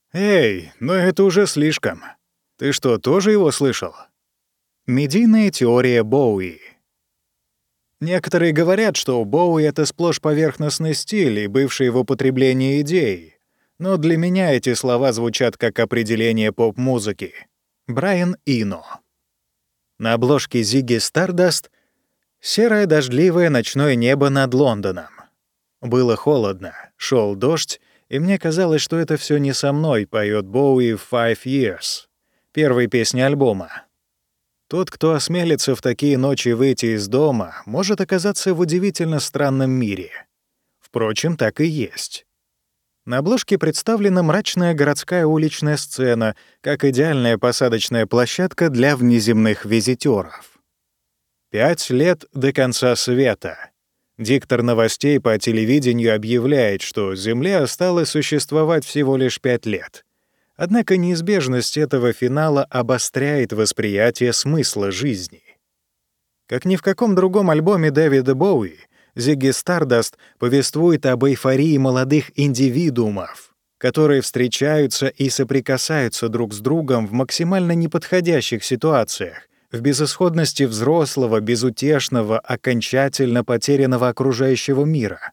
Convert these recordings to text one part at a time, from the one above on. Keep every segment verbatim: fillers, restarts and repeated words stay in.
Эй, но это уже слишком. Ты что, тоже его слышал? Медийная теория Боуи. Некоторые говорят, что Боуи — это сплошь поверхностный стиль и бывшие в употреблении идеи. Но для меня эти слова звучат как определение поп-музыки. Брайан Ино. На обложке Ziggy Stardust серое дождливое ночное небо над Лондоном. Было холодно, шел дождь, и мне казалось, что это все не со мной, поет Боуи в «Five Years», первой песне альбома. Тот, кто осмелится в такие ночи выйти из дома, может оказаться в удивительно странном мире. Впрочем, так и есть. На обложке представлена мрачная городская уличная сцена, как идеальная посадочная площадка для внеземных визитёров. Пять лет до конца света. Диктор новостей по телевидению объявляет, что Земле осталось существовать всего лишь пять лет. Однако неизбежность этого финала обостряет восприятие смысла жизни. Как ни в каком другом альбоме Дэвида Боуи, Ziggy Stardust повествует об эйфории молодых индивидуумов, которые встречаются и соприкасаются друг с другом в максимально неподходящих ситуациях, в безысходности взрослого, безутешного, окончательно потерянного окружающего мира.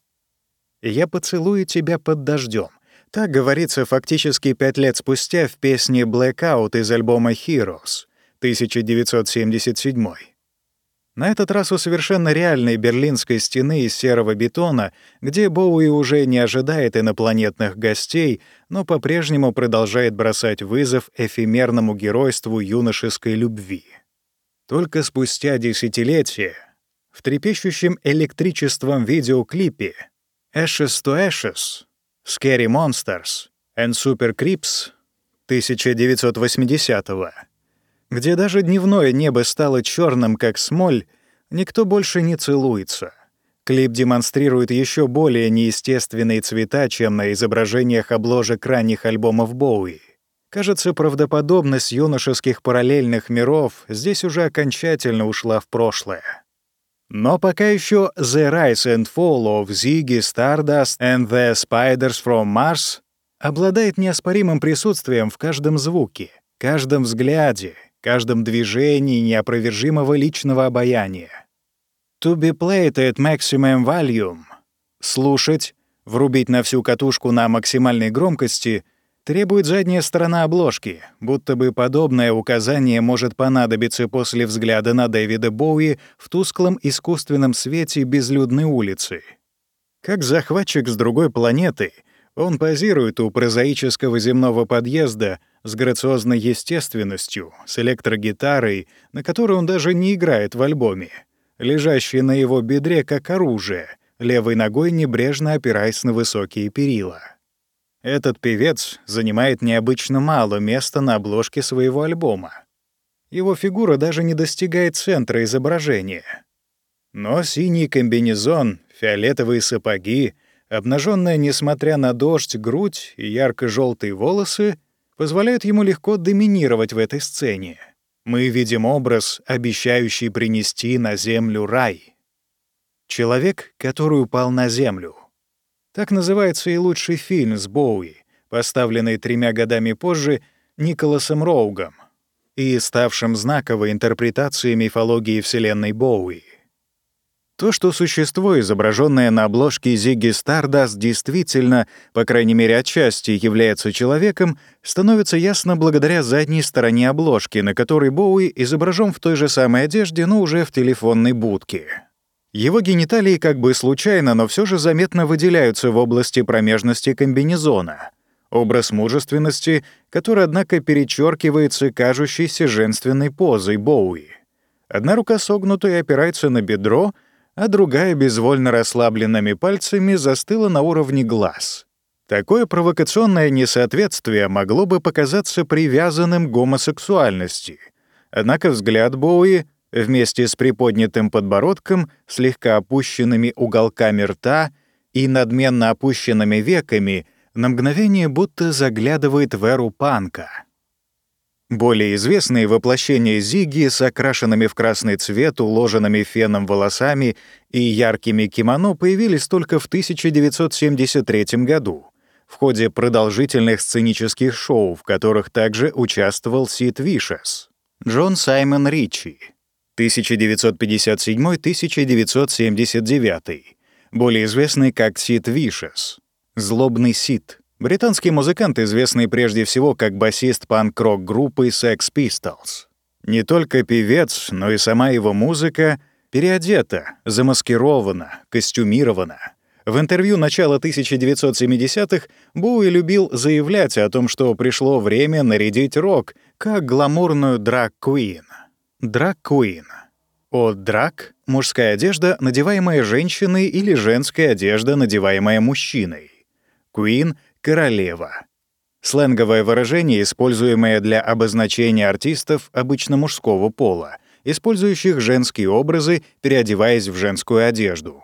«Я поцелую тебя под дождем». Так говорится фактически пять лет спустя в песне «Blackout» из альбома «Heroes» тысяча девятьсот семьдесят седьмой. На этот раз у совершенно реальной берлинской стены из серого бетона, где Боуи уже не ожидает инопланетных гостей, но по-прежнему продолжает бросать вызов эфемерному геройству юношеской любви. Только спустя десятилетия в трепещущем электричеством видеоклипе «Ashes to Ashes» Scary Monsters and Super Creeps тысяча девятьсот восьмидесятого, где даже дневное небо стало черным, как смоль, никто больше не целуется. Клип демонстрирует еще более неестественные цвета, чем на изображениях обложек ранних альбомов Боуи. Кажется, правдоподобность юношеских параллельных миров здесь уже окончательно ушла в прошлое. Но пока еще «The Rise and Fall of Ziggy Stardust and the Spiders from Mars» обладает неоспоримым присутствием в каждом звуке, каждом взгляде, каждом движении неопровержимого личного обаяния. «To be played at maximum volume» — слушать, врубить на всю катушку на максимальной громкости — требует задняя сторона обложки, будто бы подобное указание может понадобиться после взгляда на Дэвида Боуи в тусклом искусственном свете безлюдной улицы. Как захватчик с другой планеты, он позирует у прозаического земного подъезда с грациозной естественностью, с электрогитарой, на которой он даже не играет в альбоме, лежащей на его бедре как оружие, левой ногой небрежно опираясь на высокие перила. Этот певец занимает необычно мало места на обложке своего альбома. Его фигура даже не достигает центра изображения. Но синий комбинезон, фиолетовые сапоги, обнаженная, несмотря на дождь, грудь и ярко-желтые волосы позволяют ему легко доминировать в этой сцене. Мы видим образ, обещающий принести на землю рай. Человек, который упал на землю. Так называется и лучший фильм с Боуи, поставленный тремя годами позже Николасом Роугом и ставшим знаковой интерпретацией мифологии вселенной Боуи. То, что существо, изображенное на обложке Ziggy Stardust, действительно, по крайней мере отчасти, является человеком, становится ясно благодаря задней стороне обложки, на которой Боуи изображен в той же самой одежде, но уже в телефонной будке. Его гениталии как бы случайно, но все же заметно выделяются в области промежности комбинезона. Образ мужественности, который, однако, перечеркивается кажущейся женственной позой Боуи. Одна рука согнута и опирается на бедро, а другая безвольно расслабленными пальцами застыла на уровне глаз. Такое провокационное несоответствие могло бы показаться привязанным к гомосексуальности. Однако взгляд Боуи вместе с приподнятым подбородком, слегка опущенными уголками рта и надменно опущенными веками, на мгновение будто заглядывает в эру панка. Более известные воплощения Зигги с окрашенными в красный цвет, уложенными феном волосами и яркими кимоно появились только в тысяча девятьсот семьдесят третьем году. в ходе продолжительных сценических шоу, в которых также участвовал Сид Вишес. Джон Саймон Ричи, тысяча девятьсот пятьдесят седьмой — тысяча девятьсот семьдесят девятый, более известный как Сид Вишес. Злобный Сид. Британский музыкант, известный прежде всего как басист панк-рок группы Sex Pistols. Не только певец, но и сама его музыка переодета, замаскирована, костюмирована. В интервью начала тысяча девятьсот семидесятых Боуи любил заявлять о том, что пришло время нарядить рок как гламурную драг-куин. Драг-куин. От драг — мужская одежда, надеваемая женщиной, или женская одежда, надеваемая мужчиной. Куин — королева. Сленговое выражение, используемое для обозначения артистов обычно мужского пола, использующих женские образы, переодеваясь в женскую одежду.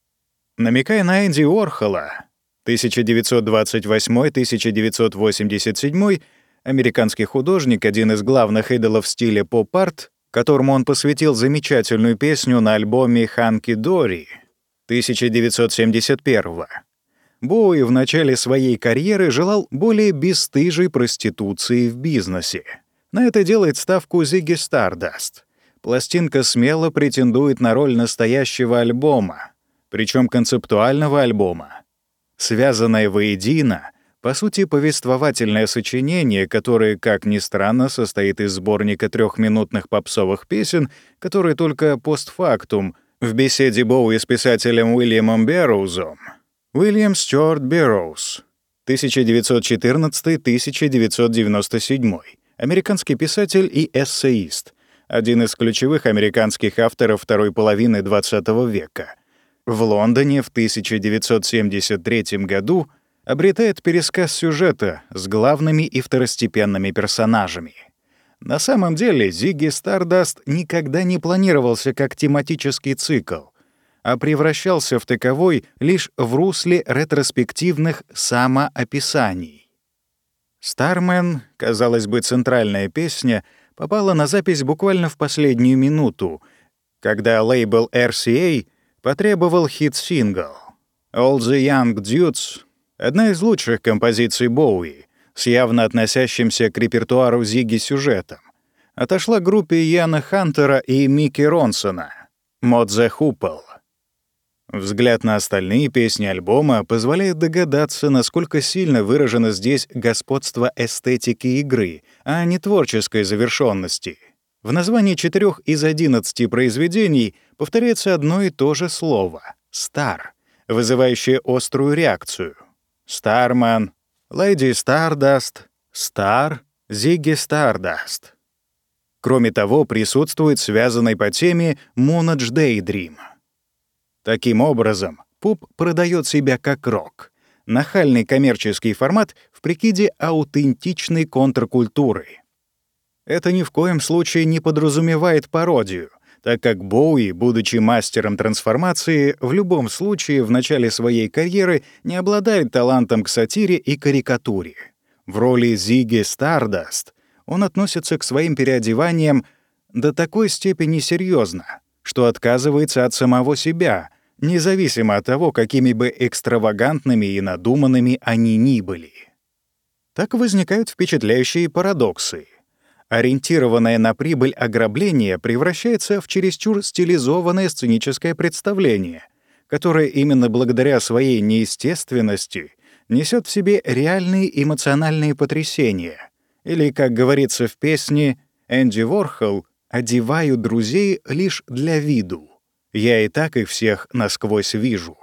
Намекая на Энди Уорхола, тысяча девятьсот двадцать восьмой — тысяча девятьсот восемьдесят седьмой, американский художник, один из главных идолов стиля поп-арт, которому он посвятил замечательную песню на альбоме «Ханки Дори» тысяча девятьсот семьдесят первого. Боуи в начале своей карьеры желал более бесстыжей проституции в бизнесе. На это делает ставку Зигги Стардаст. Пластинка смело претендует на роль настоящего альбома, причем концептуального альбома. Связанное воедино, по сути, повествовательное сочинение, которое, как ни странно, состоит из сборника трехминутных попсовых песен, которые только постфактум в беседе Боуи с писателем Уильямом Берроузом. Уильям Стюарт Берроуз, тысяча девятьсот четырнадцатый — тысяча девятьсот девяносто седьмой, американский писатель и эссеист, один из ключевых американских авторов второй половины двадцатого века. В Лондоне в тысяча девятьсот семьдесят третьем году обретает пересказ сюжета с главными и второстепенными персонажами. На самом деле Зигги Стардаст никогда не планировался как тематический цикл, а превращался в таковой лишь в русле ретроспективных самоописаний. «Стармен», казалось бы, центральная песня, попала на запись буквально в последнюю минуту, когда лейбл эр си эй потребовал хит-сингл. «All the Young Dudes» — одна из лучших композиций Боуи, с явно относящимся к репертуару Зигги сюжетом, отошла группе Яна Хантера и Микки Ронсона «Mod the Hoople». Взгляд на остальные песни альбома позволяет догадаться, насколько сильно выражено здесь господство эстетики игры, а не творческой завершенности. В названии четырех из одиннадцати произведений повторяется одно и то же слово — «стар», вызывающее острую реакцию. «Старман», «Леди Стардаст», «Стар», «Зигги Стардаст». Кроме того, присутствует связанный по теме «Moonage Daydream». Таким образом, поп продает себя как рок — нахальный коммерческий формат в прикиде аутентичной контркультуры. Это ни в коем случае не подразумевает пародию, так как Боуи, будучи мастером трансформации, в любом случае в начале своей карьеры не обладает талантом к сатире и карикатуре. В роли Зигги Стардаст он относится к своим переодеваниям до такой степени серьезно, что отказывается от самого себя, независимо от того, какими бы экстравагантными и надуманными они ни были. Так возникают впечатляющие парадоксы. Ориентированное на прибыль ограбление превращается в чересчур стилизованное сценическое представление, которое именно благодаря своей неестественности несет в себе реальные эмоциональные потрясения. Или, как говорится в песне, Энди Уорхол «одеваю друзей лишь для виду. Я и так их всех насквозь вижу».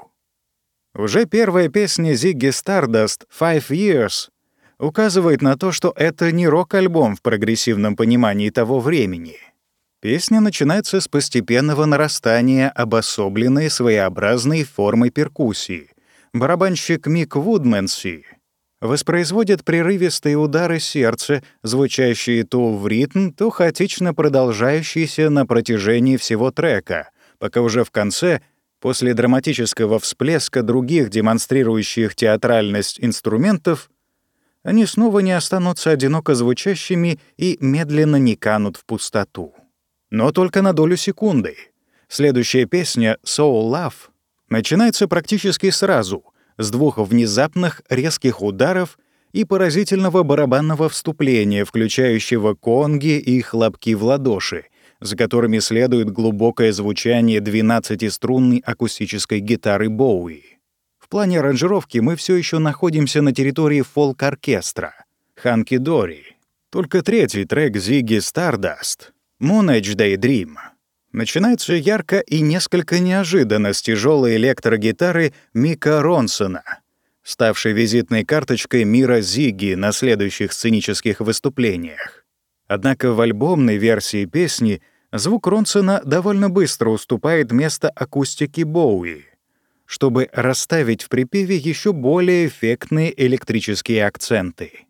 Уже первая песня Зигги Стардаст «Five Years» указывает на то, что это не рок-альбом в прогрессивном понимании того времени. Песня начинается с постепенного нарастания обособленной своеобразной формы перкуссии. Барабанщик Мик Вудменси воспроизводит прерывистые удары сердца, звучащие то в ритм, то хаотично продолжающиеся на протяжении всего трека, пока уже в конце, после драматического всплеска других демонстрирующих театральность инструментов, они снова не останутся одиноко звучащими и медленно не канут в пустоту. Но только на долю секунды. Следующая песня «Soul Love» начинается практически сразу, с двух внезапных резких ударов и поразительного барабанного вступления, включающего конги и хлопки в ладоши, за которыми следует глубокое звучание двенадцатиструнной акустической гитары Боуи. В плане аранжировки мы все еще находимся на территории фолк-оркестра «Ханки Дори». Только третий трек Зигги Стардаст «Moon Age Daydream» начинается ярко и несколько неожиданно с тяжелой электрогитары Мика Ронсона, ставшей визитной карточкой мира Зигги на следующих сценических выступлениях. Однако в альбомной версии песни звук Ронсона довольно быстро уступает место акустике Боуи, чтобы расставить в припеве еще более эффектные электрические акценты.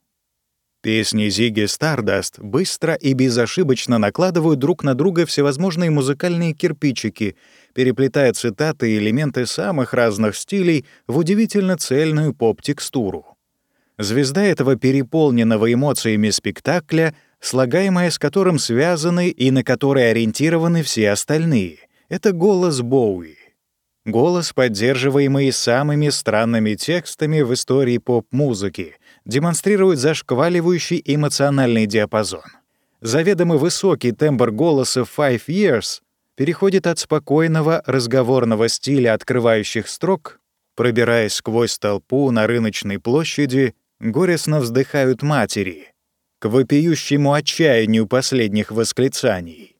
Песни Зигги Стардаст быстро и безошибочно накладывают друг на друга всевозможные музыкальные кирпичики, переплетая цитаты и элементы самых разных стилей в удивительно цельную поп-текстуру. Звезда этого переполненного эмоциями спектакля, слагаемое с которым связаны и на который ориентированы все остальные — это голос Боуи. Голос, поддерживаемый самыми странными текстами в истории поп-музыки, демонстрирует зашкваливающий эмоциональный диапазон. Заведомо высокий тембр голоса «Five Years» переходит от спокойного разговорного стиля открывающих строк, пробираясь сквозь толпу на рыночной площади, горестно вздыхают матери, к вопиющему отчаянию последних восклицаний.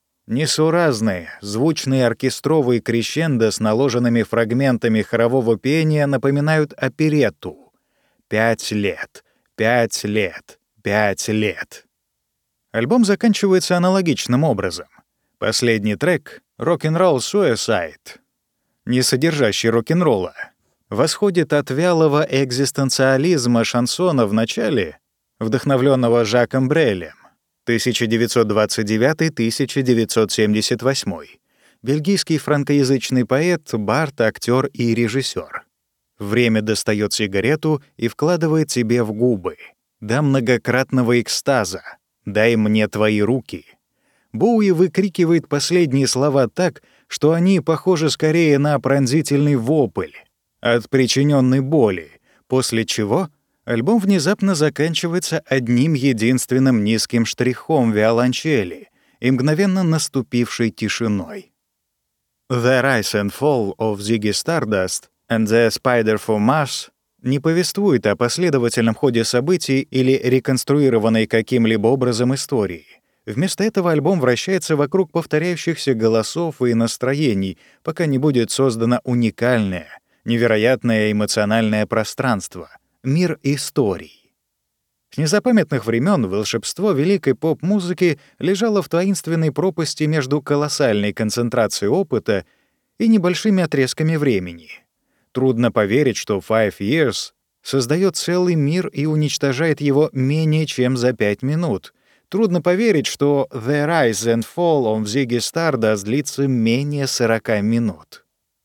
Несуразные, звучные оркестровые крещендо с наложенными фрагментами хорового пения напоминают оперетту. Пять лет, пять лет, пять лет. Альбом заканчивается аналогичным образом. Последний трек «Rock'n'Roll Suicide», не содержащий рок-н-ролла, восходит от вялого экзистенциализма шансона в начале, вдохновленного Жаком Брелем, тысяча девятьсот двадцать девятый — тысяча девятьсот семьдесят восьмой, бельгийский франкоязычный поэт, бард, актер и режиссер. Время достает сигарету и вкладывает тебе в губы. До многократного экстаза. «Дай мне твои руки». Боуи выкрикивает последние слова так, что они похожи скорее на пронзительный вопль от причиненной боли, после чего альбом внезапно заканчивается одним единственным низким штрихом виолончели и мгновенно наступившей тишиной. «The Rise and Fall of Ziggy Stardust» «And the Spider from Mars» не повествует о последовательном ходе событий или реконструированной каким-либо образом истории. Вместо этого альбом вращается вокруг повторяющихся голосов и настроений, пока не будет создано уникальное, невероятное эмоциональное пространство — мир историй. С незапамятных времен волшебство великой поп-музыки лежало в таинственной пропасти между колоссальной концентрацией опыта и небольшими отрезками времени. Трудно поверить, что Five Years создает целый мир и уничтожает его менее чем за пять минут. Трудно поверить, что The Rise and Fall of Ziggy Stardust длится менее сорока минут.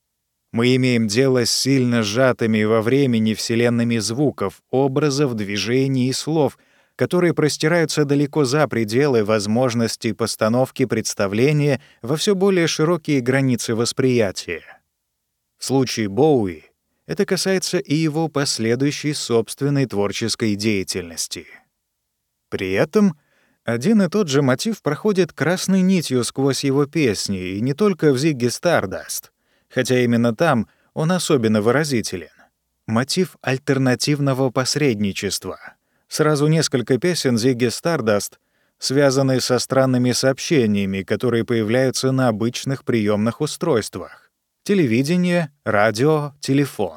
Мы имеем дело с сильно сжатыми во времени вселенными звуков, образов, движений и слов, которые простираются далеко за пределы возможностей постановки представления во все более широкие границы восприятия. В случае Боуи это касается и его последующей собственной творческой деятельности. При этом один и тот же мотив проходит красной нитью сквозь его песни, и не только в Ziggy Stardust, хотя именно там он особенно выразителен. Мотив альтернативного посредничества. Сразу несколько песен Ziggy Stardust связаны со странными сообщениями, которые появляются на обычных приемных устройствах. Телевидение, радио, телефон.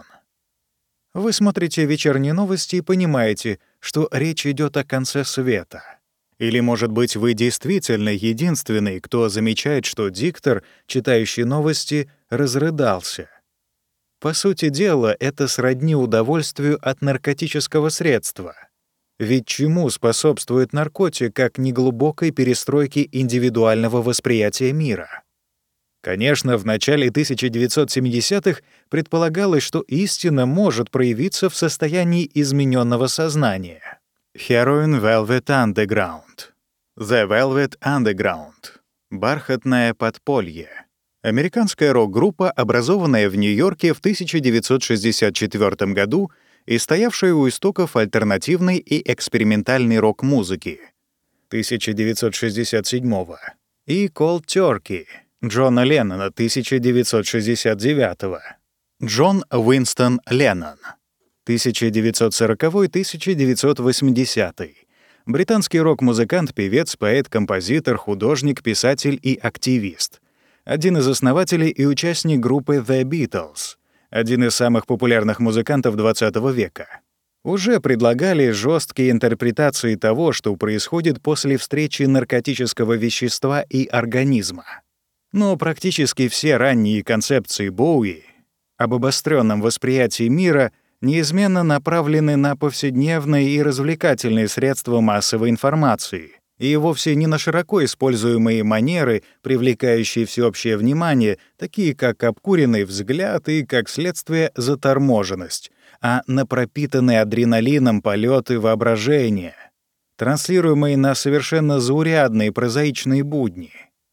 Вы смотрите вечерние новости и понимаете, что речь идет о конце света. Или, может быть, вы действительно единственный, кто замечает, что диктор, читающий новости, разрыдался. По сути дела, это сродни удовольствию от наркотического средства. Ведь чему способствует наркотик, как неглубокой перестройке индивидуального восприятия мира? Конечно, в начале тысяча девятьсот семидесятых предполагалось, что истина может проявиться в состоянии измененного сознания. Heroin Velvet Underground. The Velvet Underground. Бархатное подполье. Американская рок-группа, образованная в Нью-Йорке в тысяча девятьсот шестьдесят четвёртом году и стоявшая у истоков альтернативной и экспериментальной рок-музыки тысяча девятьсот шестьдесят седьмого и Cold Turkey Джона Леннона тысяча девятьсот шестьдесят девятого. Джон Уинстон Леннон тысяча девятьсот сороковой — тысяча девятьсот восьмидесятый. Британский рок-музыкант, певец, поэт, композитор, художник, писатель и активист. Один из основателей и участник группы The Beatles, один из самых популярных музыкантов двадцатого века. Уже предлагали жесткие интерпретации того, что происходит после встречи наркотического вещества и организма. Но практически все ранние концепции Боуи об обостренном восприятии мира неизменно направлены на повседневные и развлекательные средства массовой информации, и вовсе не на широко используемые манеры, привлекающие всеобщее внимание, такие как обкуренный взгляд и, как следствие, заторможенность, а на пропитанные адреналином полеты воображения, транслируемые на совершенно заурядные прозаичные будни.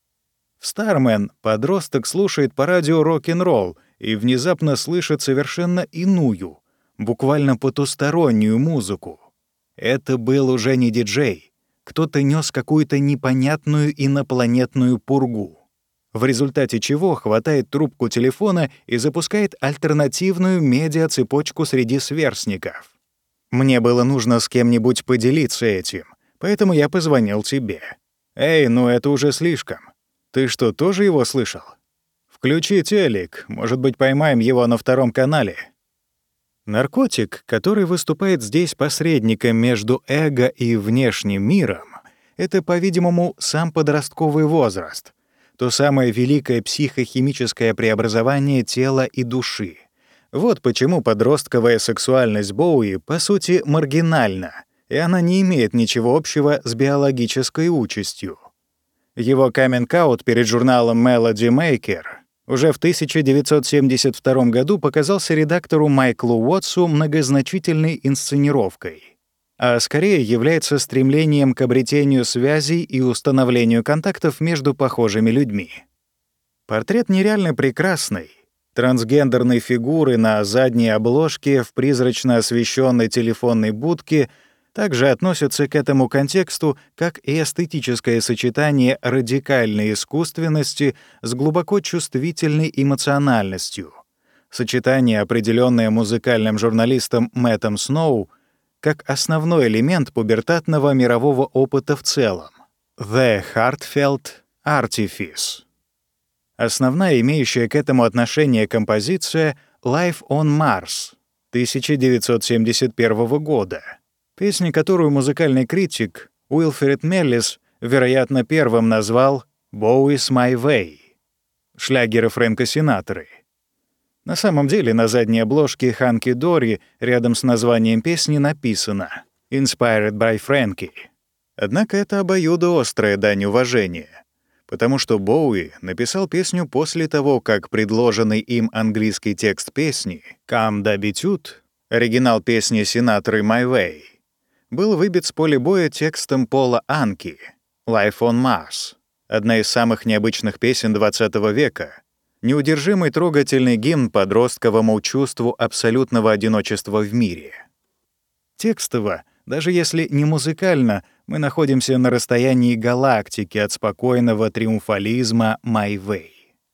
В «Стармен» подросток слушает по радио рок-н-ролл и внезапно слышит совершенно иную, буквально потустороннюю музыку. Это был уже не диджей. Кто-то нёс какую-то непонятную инопланетную пургу, в результате чего хватает трубку телефона и запускает альтернативную медиа-цепочку среди сверстников. Мне было нужно с кем-нибудь поделиться этим, поэтому я позвонил тебе. «Эй, ну это уже слишком. Ты что, тоже его слышал? Включи телек, может быть, поймаем его на втором канале». Наркотик, который выступает здесь посредником между эго и внешним миром, это, по-видимому, сам подростковый возраст, то самое великое психохимическое преобразование тела и души. Вот почему подростковая сексуальность Боуи, по сути, маргинальна, и она не имеет ничего общего с биологической участью. Его каминг-аут перед журналом Melody Maker уже в тысяча девятьсот семьдесят втором году показался редактору Майклу Уотсу многозначительной инсценировкой, а скорее является стремлением к обретению связей и установлению контактов между похожими людьми. Портрет нереально прекрасной, трансгендерной фигуры на задней обложке в призрачно освещенной телефонной будке также относятся к этому контексту, как и эстетическое сочетание радикальной искусственности с глубоко чувствительной эмоциональностью, сочетание, определённое музыкальным журналистом Мэттом Сноу как основной элемент пубертатного мирового опыта в целом — «The Heartfelt Artifice». Основная имеющая к этому отношение композиция «Life on Mars» тысяча девятьсот семьдесят первого года. Песня, которую музыкальный критик Уилфред Меллис, вероятно, первым назвал «Bowie's My Way» — шлягеры Фрэнка Синатры. На самом деле на задней обложке «Ханки Дори» рядом с названием песни написано «Inspired by Frankie». Однако это обоюдоострая дань уважения, потому что Боуи написал песню после того, как предложенный им английский текст песни «Comme d'habitude», оригинал песни Синатры «My Way», был выбит с поля боя текстом Пола Анки «Life on Mars», одна из самых необычных песен двадцатого века, неудержимый трогательный гимн подростковому чувству абсолютного одиночества в мире. Текстово, даже если не музыкально, мы находимся на расстоянии галактики от спокойного триумфализма «My Way».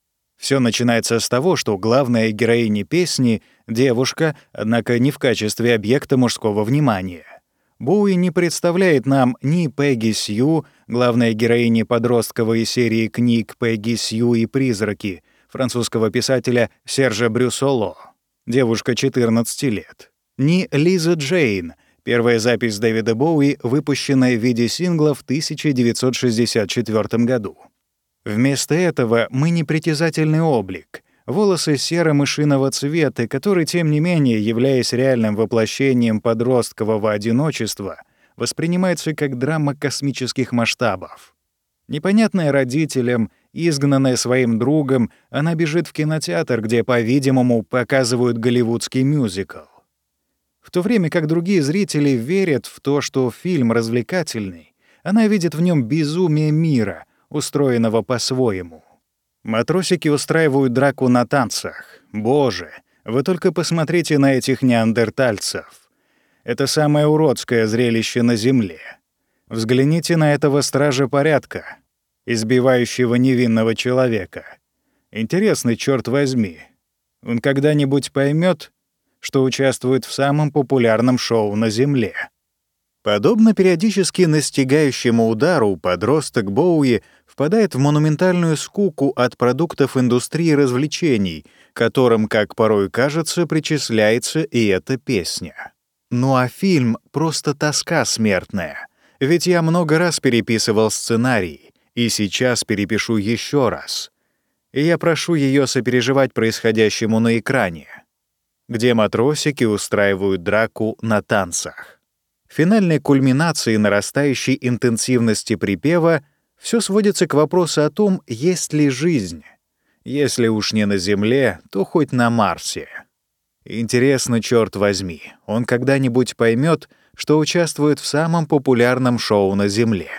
Всё начинается с того, что главная героиня песни — девушка, однако не в качестве объекта мужского внимания. Боуи не представляет нам ни Пегги Сью, главной героини подростковой серии книг «Пегги Сью и призраки» французского писателя Сержа Брюссоло, девушка четырнадцати лет, ни Лиза Джейн, первая запись Дэвида Боуи, выпущенная в виде сингла в тысяча девятьсот шестьдесят четвёртом году. Вместо этого мы непритязательный облик, волосы серо-мышиного цвета, который, тем не менее, являясь реальным воплощением подросткового одиночества, воспринимается как драма космических масштабов. Непонятная родителям, изгнанная своим другом, она бежит в кинотеатр, где, по-видимому, показывают голливудский мюзикл. В то время как другие зрители верят в то, что фильм развлекательный, она видит в нем безумие мира, устроенного по-своему. Матросики устраивают драку на танцах. Боже, вы только посмотрите на этих неандертальцев. Это самое уродское зрелище на Земле. Взгляните на этого стража порядка, избивающего невинного человека. Интересно, черт возьми, он когда-нибудь поймет, что участвует в самом популярном шоу на Земле? Подобно периодически настигающему удару, подросток Боуи впадает в монументальную скуку от продуктов индустрии развлечений, которым, как порой кажется, причисляется и эта песня. Ну а фильм — просто тоска смертная. Ведь я много раз переписывал сценарий, и сейчас перепишу еще раз. И я прошу ее сопереживать происходящему на экране, где матросики устраивают драку на танцах. Финальной кульминацией нарастающей интенсивности припева все сводится к вопросу о том, есть ли жизнь. Если уж не на Земле, то хоть на Марсе. Интересно, черт возьми, он когда-нибудь поймет, что участвует в самом популярном шоу на Земле?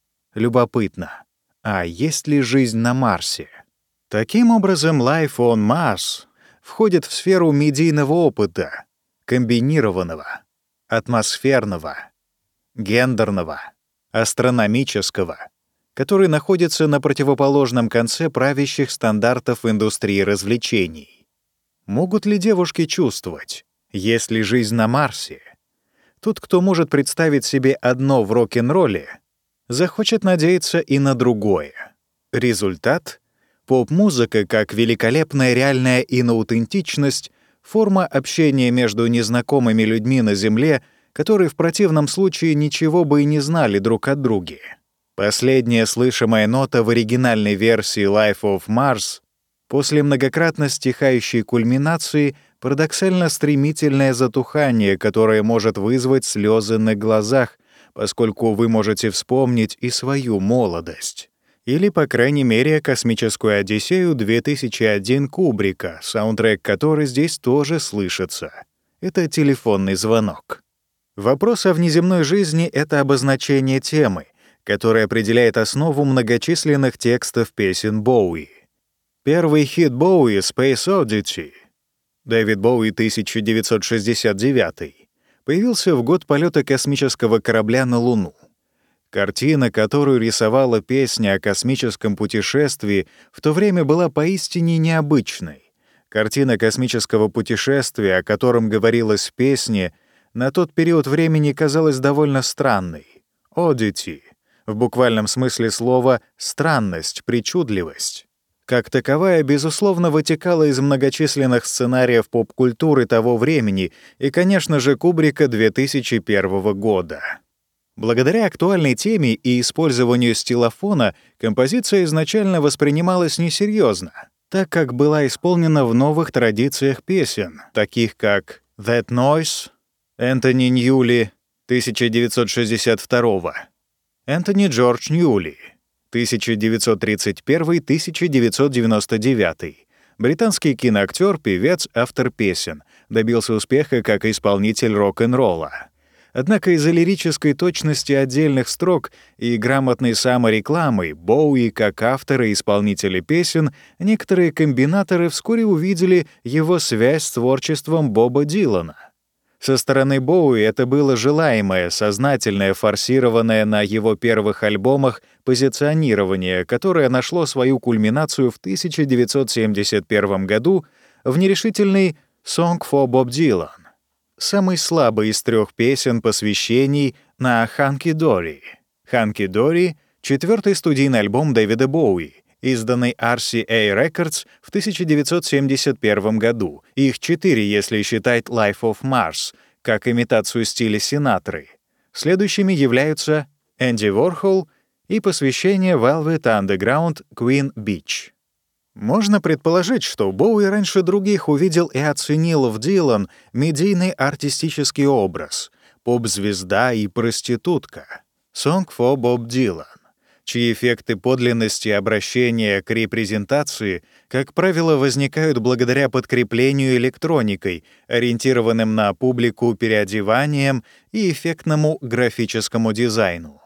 Любопытно, а есть ли жизнь на Марсе? Таким образом, Life on Mars входит в сферу медийного опыта, комбинированного, атмосферного, гендерного, астрономического, который находится на противоположном конце правящих стандартов индустрии развлечений. Могут ли девушки чувствовать, есть ли жизнь на Марсе? Тот, кто может представить себе одно в рок-н-ролле, захочет надеяться и на другое. Результат — поп-музыка как великолепная реальная инаутентичность, форма общения между незнакомыми людьми на Земле, которые в противном случае ничего бы и не знали друг от друга. Последняя слышимая нота в оригинальной версии Life of Mars после многократно стихающей кульминации — парадоксально стремительное затухание, которое может вызвать слезы на глазах, поскольку вы можете вспомнить и свою молодость. Или, по крайней мере, «Космическую Одиссею» две тысячи один Кубрика, саундтрек которой здесь тоже слышится. Это телефонный звонок. Вопрос о внеземной жизни — это обозначение темы, которое определяет основу многочисленных текстов песен Боуи. Первый хит Боуи «Space Oddity» Дэвид Боуи, тысяча девятьсот шестьдесят девятый, появился в год полета космического корабля на Луну. Картина, которую рисовала песня о космическом путешествии, в то время была поистине необычной. Картина космического путешествия, о котором говорилось в песне, на тот период времени казалась довольно странной. Oddity — в буквальном смысле слова «странность», «причудливость». Как таковая, безусловно, вытекала из многочисленных сценариев поп-культуры того времени и, конечно же, Кубрика две тысячи первого года. Благодаря актуальной теме и использованию стилофона композиция изначально воспринималась несерьезно, так как была исполнена в новых традициях песен, таких как «That Noise» Энтони Ньюли, тысяча девятьсот шестьдесят второго, Энтони Джордж Ньюли, тысяча девятьсот тридцать первый — тысяча девятьсот девяносто девятый. Британский киноактер, певец, автор песен. Добился успеха как исполнитель рок-н-ролла. Однако из-за лирической точности отдельных строк и грамотной саморекламы Боуи, как автора и исполнителя песен, некоторые комбинаторы вскоре увидели его связь с творчеством Боба Дилана. Со стороны Боуи это было желаемое, сознательное, форсированное на его первых альбомах позиционирование, которое нашло свою кульминацию в тысяча девятьсот семьдесят первом году в нерешительной «Song for Bob Dylan», самой слабой из трех песен посвящений на «Hunky Dory». «Hunky Dory» — четвертый студийный альбом Дэвида Боуи, изданный ар си эй Records в тысяча девятьсот семьдесят первом году. Их четыре, если считать Life of Mars, как имитацию стиля Синатры. Следующими являются Энди Ворхол и посвящение Velvet Underground Queen Beach. Можно предположить, что Боуи раньше других увидел и оценил в Дилан медийный артистический образ — поп-звезда и проститутка. «Song for Bob Dylan», чьи эффекты подлинности обращения к репрезентации, как правило, возникают благодаря подкреплению электроникой, ориентированным на публику переодеванием и эффектному графическому дизайну.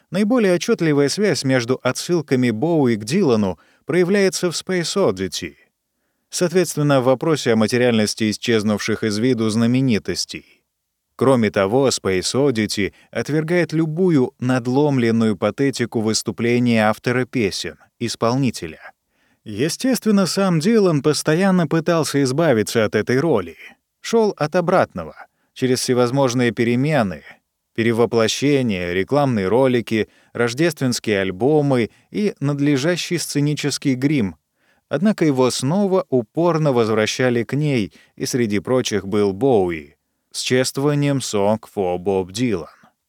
Наиболее отчетливая связь между отсылками Боуи к Дилану проявляется в Space Oddity, соответственно, в вопросе о материальности исчезнувших из виду знаменитостей. Кроме того, Space Oddity отвергает любую надломленную патетику выступления автора песен, исполнителя. Естественно, сам Дилан постоянно пытался избавиться от этой роли. Шел от обратного, через всевозможные перемены, перевоплощения, рекламные ролики, рождественские альбомы и надлежащий сценический грим. Однако его снова упорно возвращали к ней, и среди прочих был Боуи с чествованием «Song for Bob Dylan».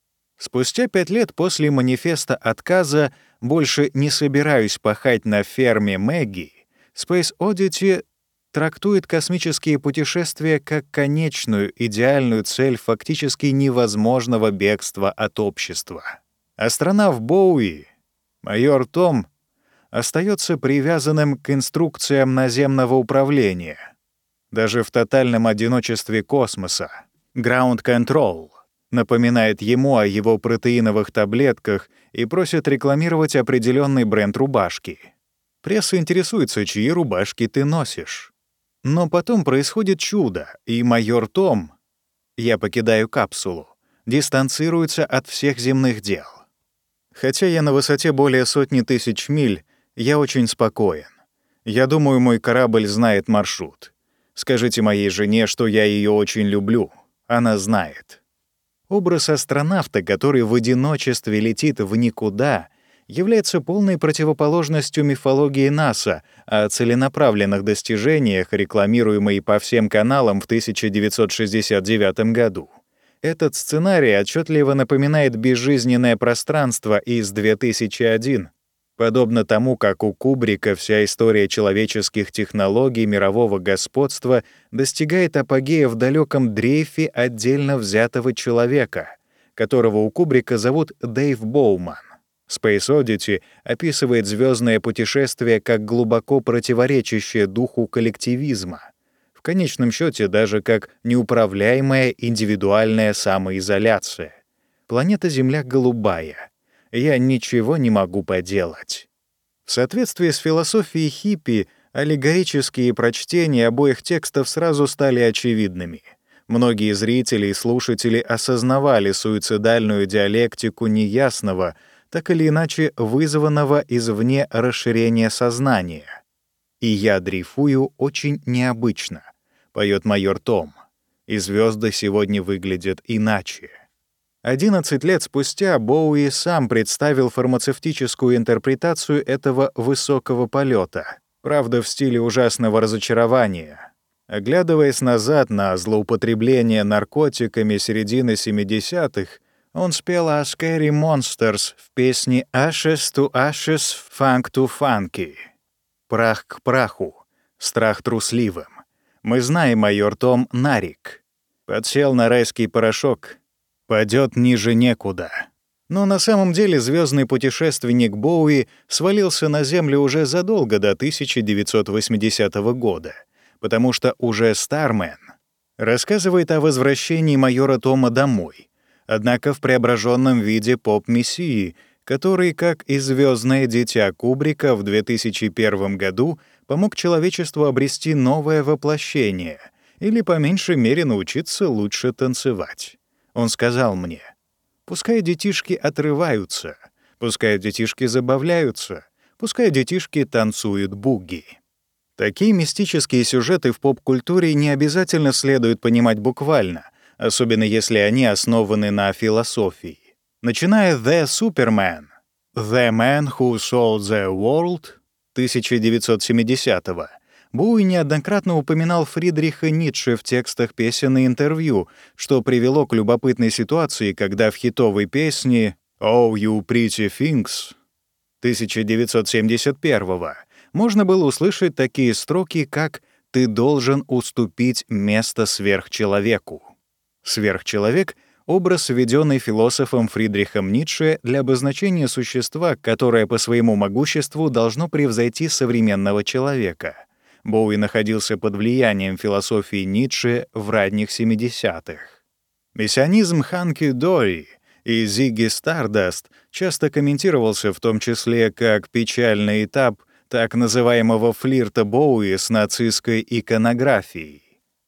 Спустя пять лет после манифеста отказа «Больше не собираюсь пахать на ферме Мэгги», Space Oddity трактует космические путешествия как конечную, идеальную цель фактически невозможного бегства от общества. Астронавт Боуи, майор Том, остается привязанным к инструкциям наземного управления. Даже в тотальном одиночестве космоса Ground Control напоминает ему о его протеиновых таблетках и просит рекламировать определенный бренд рубашки. Пресса интересуется, чьи рубашки ты носишь. Но потом происходит чудо, и майор Том, я покидаю капсулу, дистанцируется от всех земных дел. Хотя я на высоте более сотни тысяч миль, я очень спокоен. Я думаю, мой корабль знает маршрут. Скажите моей жене, что я ее очень люблю. Она знает. Образ астронавта, который в одиночестве летит в никуда, является полной противоположностью мифологии НАСА о целенаправленных достижениях, рекламируемой по всем каналам в тысяча девятьсот шестьдесят девятом году. Этот сценарий отчетливо напоминает безжизненное пространство из две тысячи первого. Подобно тому, как у Кубрика вся история человеческих технологий мирового господства достигает апогея в далеком дрейфе отдельно взятого человека, которого у Кубрика зовут Дэйв Боуман. Space Oddity описывает звездное путешествие как глубоко противоречащее духу коллективизма, в конечном счете даже как неуправляемая индивидуальная самоизоляция. Планета Земля голубая. Я ничего не могу поделать. В соответствии с философией хиппи, аллегорические прочтения обоих текстов сразу стали очевидными. Многие зрители и слушатели осознавали суицидальную диалектику неясного, так или иначе вызванного извне расширения сознания. «И я дрейфую очень необычно», — поет майор Том, «и звезды сегодня выглядят иначе». Одиннадцать лет спустя Боуи сам представил фармацевтическую интерпретацию этого высокого полета, правда, в стиле ужасного разочарования. Оглядываясь назад на злоупотребление наркотиками середины семидесятых, он спел о Scary Monsters в песне «Ashes to Ashes, Funk to Funky» — «Прах к праху, страх трусливым». Мы знаем, майор Том, нарик. Подсел на райский порошок, падет ниже некуда. Но на самом деле звездный путешественник Боуи свалился на Землю уже задолго до тысяча девятьсот восьмидесятого года, потому что уже «Стармен» рассказывает о возвращении майора Тома домой, однако в преображенном виде поп-мессии, который, как и «Звездное дитя» Кубрика в две тысячи первом году, помог человечеству обрести новое воплощение или, по меньшей мере, научиться лучше танцевать. Он сказал мне: «Пускай детишки отрываются, пускай детишки забавляются, пускай детишки танцуют буги». Такие мистические сюжеты в поп-культуре не обязательно следует понимать буквально, особенно если они основаны на философии. Начиная «The Superman», «The Man Who Sold the World» тысяча девятьсот семидесятого, Боуи неоднократно упоминал Фридриха Ницше в текстах песен и интервью, что привело к любопытной ситуации, когда в хитовой песне «Oh, You Pretty Things» тысяча девятьсот семьдесят первого можно было услышать такие строки, как «Ты должен уступить место сверхчеловеку». Сверхчеловек — образ, введенный философом Фридрихом Ницше для обозначения существа, которое по своему могуществу должно превзойти современного человека. Боуи находился под влиянием философии Ницше в ранних семидесятых. Мессианизм Ханки Дори и Зигги Стардаст часто комментировался в том числе как печальный этап так называемого флирта Боуи с нацистской иконографией.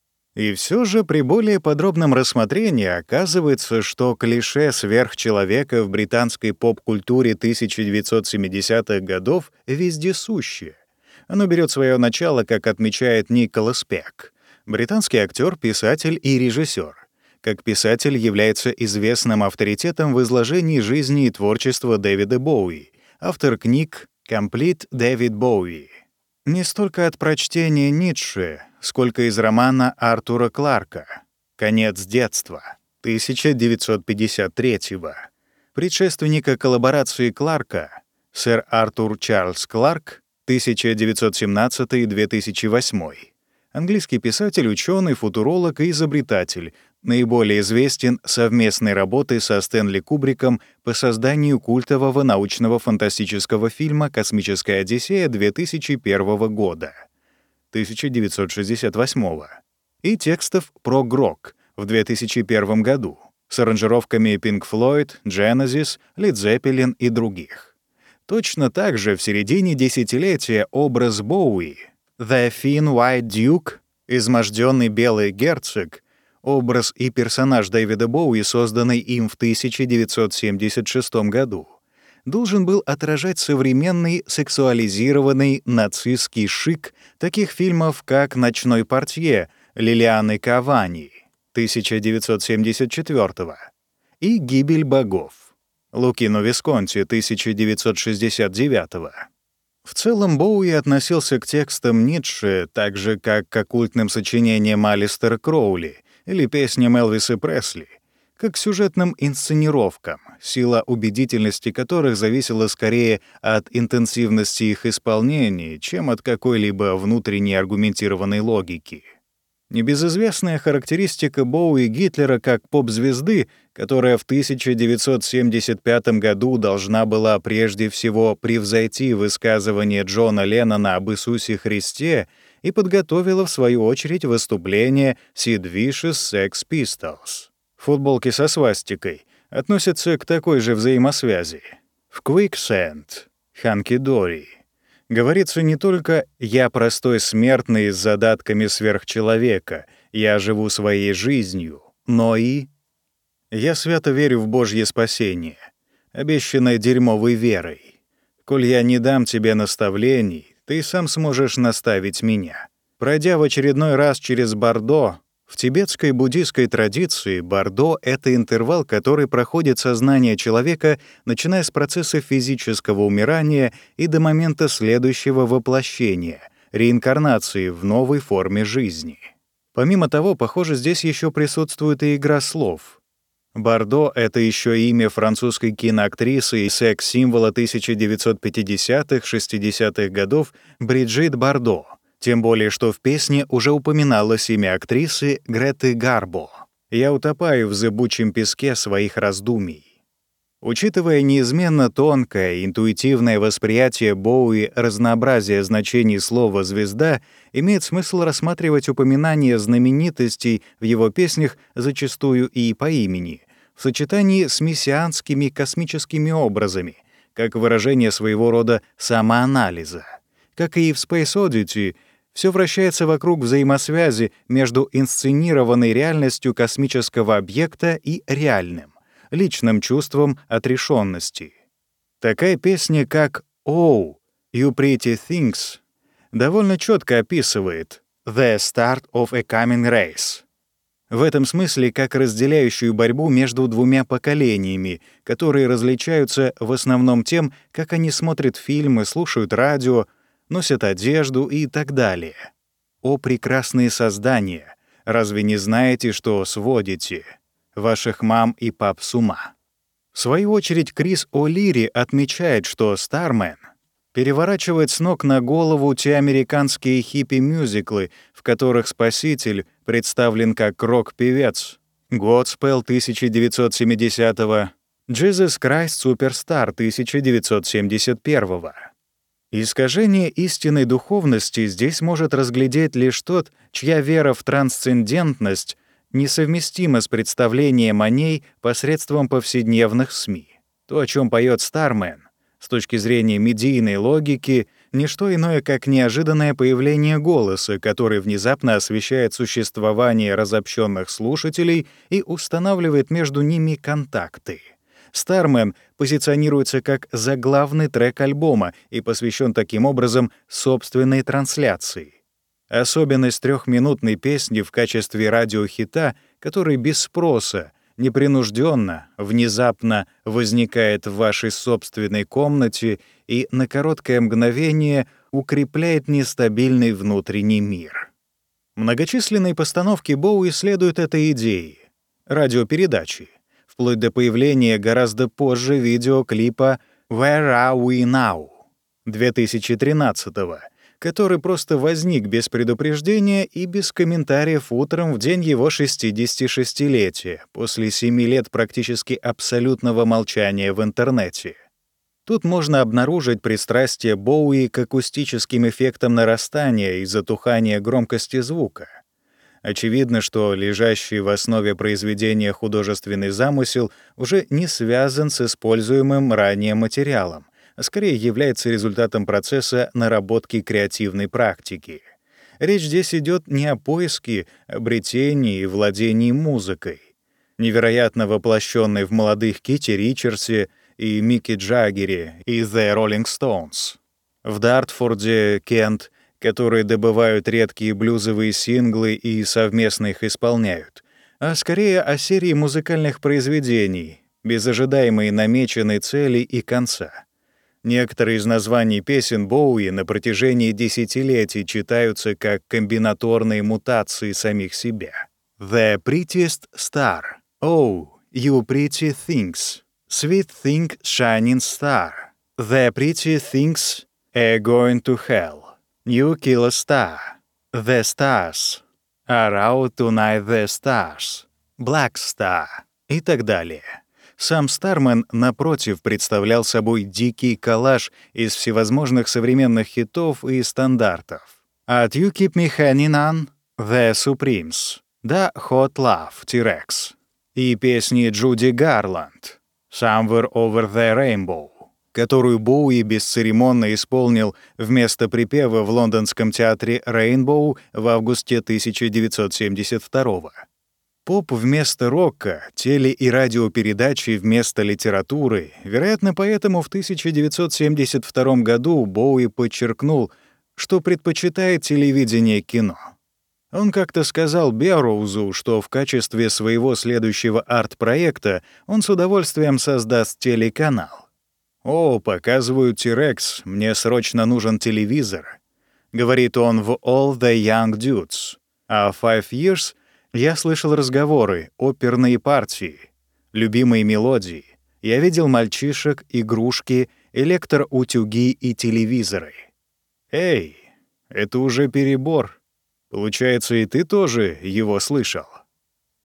И все же при более подробном рассмотрении оказывается, что клише сверхчеловека в британской поп-культуре тысяча девятьсот семидесятых годов вездесуще. Оно берет свое начало, как отмечает Николас Пек, британский актер, писатель и режиссер. Как писатель является известным авторитетом в изложении жизни и творчества Дэвида Боуи, автор книг «Complete David Bowie». Не столько от прочтения Ницше, сколько из романа Артура Кларка «Конец детства» тысяча девятьсот пятьдесят третьего, предшественника коллаборации Кларка, сэр Артур Чарльз Кларк, тысяча девятьсот семнадцатый — две тысячи восьмой. Английский писатель, ученый, футуролог и изобретатель, наиболее известен совместной работой со Стэнли Кубриком по созданию культового научного фантастического фильма «Космическая Одиссея» две тысячи первого года, тысяча девятьсот шестьдесят восьмого, и текстов прог-рок в две тысячи первом году с аранжировками Pink Floyd, Genesis, Led Zeppelin и других. Точно так же в середине десятилетия образ Боуи, The Thin White Duke, изможденный белый герцог, образ и персонаж Дэвида Боуи, созданный им в тысяча девятьсот семьдесят шестом году, должен был отражать современный сексуализированный нацистский шик таких фильмов, как «Ночной портье» Лилианы Кавани тысяча девятьсот семьдесят четвёртого и «Гибель богов» Лукино Висконти тысяча девятьсот шестьдесят девятого. В целом Боуи относился к текстам Ницше так же, как к оккультным сочинениям Алистера Кроули или песням Элвиса Пресли, как к сюжетным инсценировкам, сила убедительности которых зависела скорее от интенсивности их исполнения, чем от какой-либо внутренней аргументированной логики. Небезызвестная характеристика Боуи Гитлера как поп-звезды, которая в тысяча девятьсот семьдесят пятом году должна была прежде всего превзойти высказывание Джона Леннона об Иисусе Христе и подготовила, в свою очередь, выступление Sid Vicious Sex Pistols. Футболки со свастикой относятся к такой же взаимосвязи. В Quicksand, Hunky Dory говорится не только «я простой смертный с задатками сверхчеловека, я живу своей жизнью», но и «я свято верю в Божье спасение, обещанное дерьмовой верой. Коль я не дам тебе наставлений, ты сам сможешь наставить меня». Пройдя в очередной раз через Бордо, в тибетской буддийской традиции Бордо — это интервал, который проходит сознание человека, начиная с процесса физического умирания и до момента следующего воплощения, реинкарнации в новой форме жизни. Помимо того, похоже, здесь еще присутствует и игра слов. Бордо — это еще имя французской киноактрисы и секс-символа тысяча девятьсот пятидесятых — шестидесятых годов Бриджит Бардо. Тем более, что в песне уже упоминалось имя актрисы Греты Гарбо. «Я утопаю в зыбучем песке своих раздумий». Учитывая неизменно тонкое, интуитивное восприятие Боуи разнообразия значений слова «звезда», имеет смысл рассматривать упоминания знаменитостей в его песнях зачастую и по имени, в сочетании с мессианскими космическими образами, как выражение своего рода самоанализа. Как и в Space Oddity, все вращается вокруг взаимосвязи между инсценированной реальностью космического объекта и реальным, личным чувством отрешенности. Такая песня, как «Oh, You Pretty Things», довольно четко описывает «The Start of a Coming Race». В этом смысле как разделяющую борьбу между двумя поколениями, которые различаются в основном тем, как они смотрят фильмы, слушают радио, носят одежду и так далее. О, прекрасные создания! Разве не знаете, что сводите ваших мам и пап с ума? В свою очередь, Крис О'Лири отмечает, что «Стармен» переворачивает с ног на голову те американские хиппи-мюзиклы, в которых Спаситель представлен как рок-певец. «Godspell» тысяча девятьсот семидесятого, «Jesus Christ Superstar» тысяча девятьсот семьдесят первого. Искажение истинной духовности здесь может разглядеть лишь тот, чья вера в трансцендентность несовместимо с представлением о ней посредством повседневных СМИ. То, о чем поет Стармен, с точки зрения медийной логики, не что иное, как неожиданное появление голоса, который внезапно освещает существование разобщенных слушателей и устанавливает между ними контакты. Стармен позиционируется как заглавный трек альбома и посвящен таким образом собственной трансляции. Особенность трехминутной песни в качестве радиохита, который без спроса, непринужденно, внезапно возникает в вашей собственной комнате и на короткое мгновение укрепляет нестабильный внутренний мир. Многочисленные постановки Боуи следуют этой идее — радиопередачи, вплоть до появления гораздо позже видеоклипа «Where Are We Now» две тысячи тринадцатого, который просто возник без предупреждения и без комментариев утром в день его шестидесятишестилетия, после семи лет практически абсолютного молчания в интернете. Тут можно обнаружить пристрастие Боуи к акустическим эффектам нарастания и затухания громкости звука. Очевидно, что лежащий в основе произведения художественный замысел уже не связан с используемым ранее материалом, а скорее является результатом процесса наработки креативной практики. Речь здесь идет не о поиске, обретении и владении музыкой. Невероятно воплощенной в молодых Кити Ричардсе и Микки Джаггере и The Rolling Stones, в Дартфорде, Кент, которые добывают редкие блюзовые синглы и совместно их исполняют, а скорее о серии музыкальных произведений, без ожидаемой намеченной цели и конца. Некоторые из названий песен Боуи на протяжении десятилетий читаются как комбинаторные мутации самих себя. «The prettiest star», «Oh, you pretty things», «Sweet thing shining star», «The pretty things are going to hell», «You kill a star», «The stars», «Are out tonight the stars», «Black star» и так далее. Сам Стармен, напротив, представлял собой дикий коллаж из всевозможных современных хитов и стандартов. От «You Keep Me Hanging On», «The Supremes» до «Hot Love», «T-Rex» и песни Джуди Гарланд «Somewhere Over the Rainbow», которую Боуи бесцеремонно исполнил вместо припева в лондонском театре «Рейнбоу» в августе тысяча девятьсот семьдесят второго. Поп вместо рока, теле- и радиопередачи вместо литературы. Вероятно, поэтому в тысяча девятьсот семьдесят втором году Боуи подчеркнул, что предпочитает телевидение кино. Он как-то сказал Берроузу, что в качестве своего следующего арт-проекта он с удовольствием создаст телеканал. «О, показывают T-Rex, мне срочно нужен телевизор», — говорит он в «All the Young Dudes», а «Five Years» я слышал разговоры, оперные партии, любимые мелодии. Я видел мальчишек, игрушки, электроутюги и телевизоры. Эй, это уже перебор. Получается, и ты тоже его слышал?